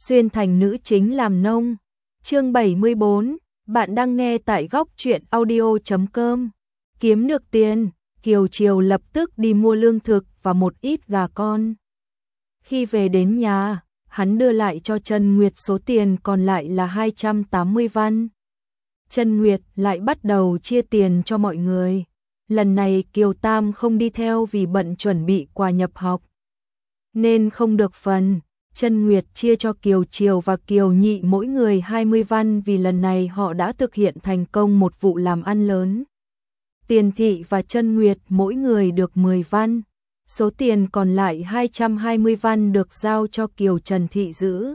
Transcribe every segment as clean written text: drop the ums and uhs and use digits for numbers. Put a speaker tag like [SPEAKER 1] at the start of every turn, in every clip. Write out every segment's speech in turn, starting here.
[SPEAKER 1] xuyên thành nữ chính làm nông. Chương 74, bạn đang nghe tại góc truyện audio.com. Kiếm được tiền, Kiều Triều lập tức đi mua lương thực và một ít gà con. Khi về đến nhà, hắn đưa lại cho Trân Nguyệt số tiền còn lại là 280 văn. Trân Nguyệt lại bắt đầu chia tiền cho mọi người. Lần này Kiều Tam không đi theo vì bận chuẩn bị quà nhập học, nên không được phần. Trân Nguyệt chia cho Kiều Triều và Kiều Nhị mỗi người 20 văn vì lần này họ đã thực hiện thành công một vụ làm ăn lớn. Tiền Thị và Trân Nguyệt mỗi người được 10 văn. Số tiền còn lại 220 văn được giao cho Kiều Trần Thị giữ.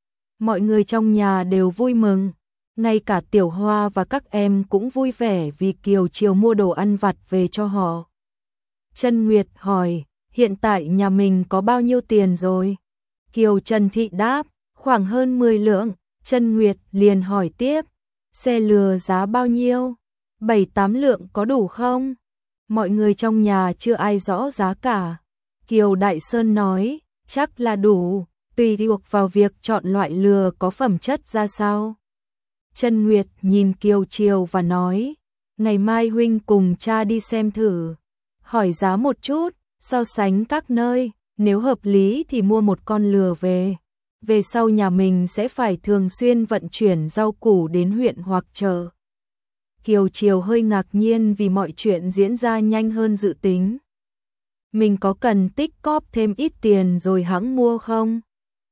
[SPEAKER 1] Mọi người trong nhà đều vui mừng. Ngay cả Tiểu Hoa và các em cũng vui vẻ vì Kiều Triều mua đồ ăn vặt về cho họ. Trân Nguyệt hỏi, hiện tại nhà mình có bao nhiêu tiền rồi? Kiều Trần Thị đáp, khoảng hơn 10 lượng. Trân Nguyệt liền hỏi tiếp, xe lừa giá bao nhiêu? 7-8 lượng có đủ không? Mọi người trong nhà chưa ai rõ giá cả. Kiều Đại Sơn nói, chắc là đủ, tùy thuộc vào việc chọn loại lừa có phẩm chất ra sao. Trân Nguyệt nhìn Kiều Triều và nói, ngày mai huynh cùng cha đi xem thử, hỏi giá một chút, so sánh các nơi, nếu hợp lý thì mua một con lừa về. Về sau nhà mình sẽ phải thường xuyên vận chuyển rau củ đến huyện hoặc chợ. Kiều Triều hơi ngạc nhiên vì mọi chuyện diễn ra nhanh hơn dự tính. Mình có cần tích cóp thêm ít tiền rồi hẵng mua không?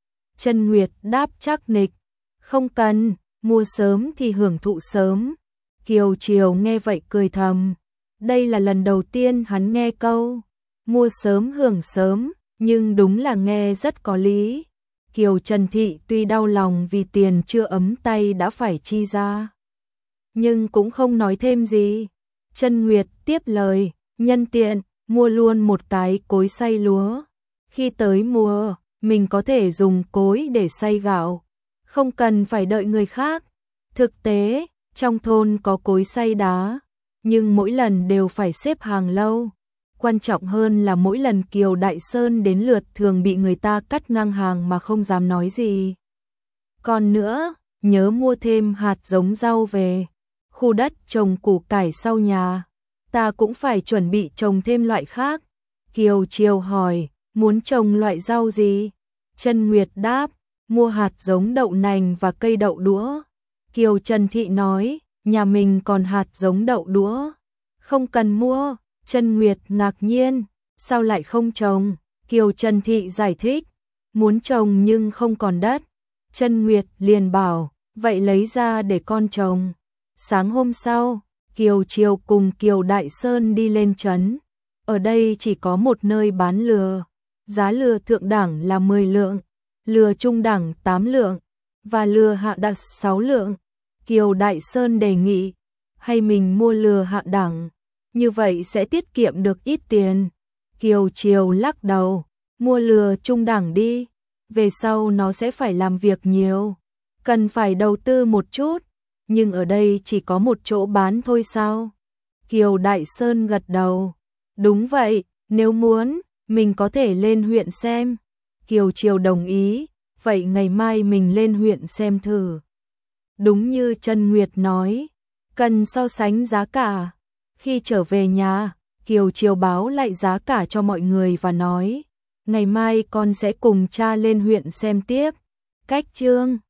[SPEAKER 1] Trân Nguyệt đáp chắc nịch, không cần, mua sớm thì hưởng thụ sớm. Kiều Triều nghe vậy cười thầm. Đây là lần đầu tiên hắn nghe câu mua sớm hưởng sớm, nhưng đúng là nghe rất có lý. Kiều Trần Thị tuy đau lòng vì tiền chưa ấm tay đã phải chi ra, nhưng cũng không nói thêm gì. Trân Nguyệt tiếp lời, nhân tiện, mua luôn một cái cối xay lúa. Khi tới mùa, mình có thể dùng cối để xay gạo, không cần phải đợi người khác. Thực tế, trong thôn có cối xay đá, nhưng mỗi lần đều phải xếp hàng lâu. Quan trọng hơn là mỗi lần Kiều Đại Sơn đến lượt thường bị người ta cắt ngang hàng mà không dám nói gì. Còn nữa, nhớ mua thêm hạt giống rau về. Khu đất trồng củ cải sau nhà, ta cũng phải chuẩn bị trồng thêm loại khác. Kiều Triều hỏi, muốn trồng loại rau gì? Trân Nguyệt đáp, mua hạt giống đậu nành và cây đậu đũa. Kiều Trần Thị nói, nhà mình còn hạt giống đậu đũa, không cần mua. Trân Nguyệt ngạc nhiên, sao lại không trồng? Kiều Trần Thị giải thích, muốn trồng nhưng không còn đất. Trân Nguyệt liền bảo, vậy lấy ra để con trồng. Sáng hôm sau, Kiều Triều cùng Kiều Đại Sơn đi lên trấn. Ở đây chỉ có một nơi bán lừa. Giá lừa thượng đẳng là 10 lượng, lừa trung đẳng 8 lượng, và lừa hạ đẳng 6 lượng. Kiều Đại Sơn đề nghị, hay mình mua lừa hạ đẳng, như vậy sẽ tiết kiệm được ít tiền. Kiều Triều lắc đầu, mua lừa trung đẳng đi, về sau nó sẽ phải làm việc nhiều, cần phải đầu tư một chút, nhưng ở đây chỉ có một chỗ bán thôi sao? Kiều Đại Sơn gật đầu, đúng vậy, nếu muốn, mình có thể lên huyện xem. Kiều Triều đồng ý, vậy ngày mai mình lên huyện xem thử. Đúng như Trân Nguyệt nói, cần so sánh giá cả. Khi trở về nhà, Kiều Triều báo lại giá cả cho mọi người và nói, ngày mai con sẽ cùng cha lên huyện xem tiếp. Cách chương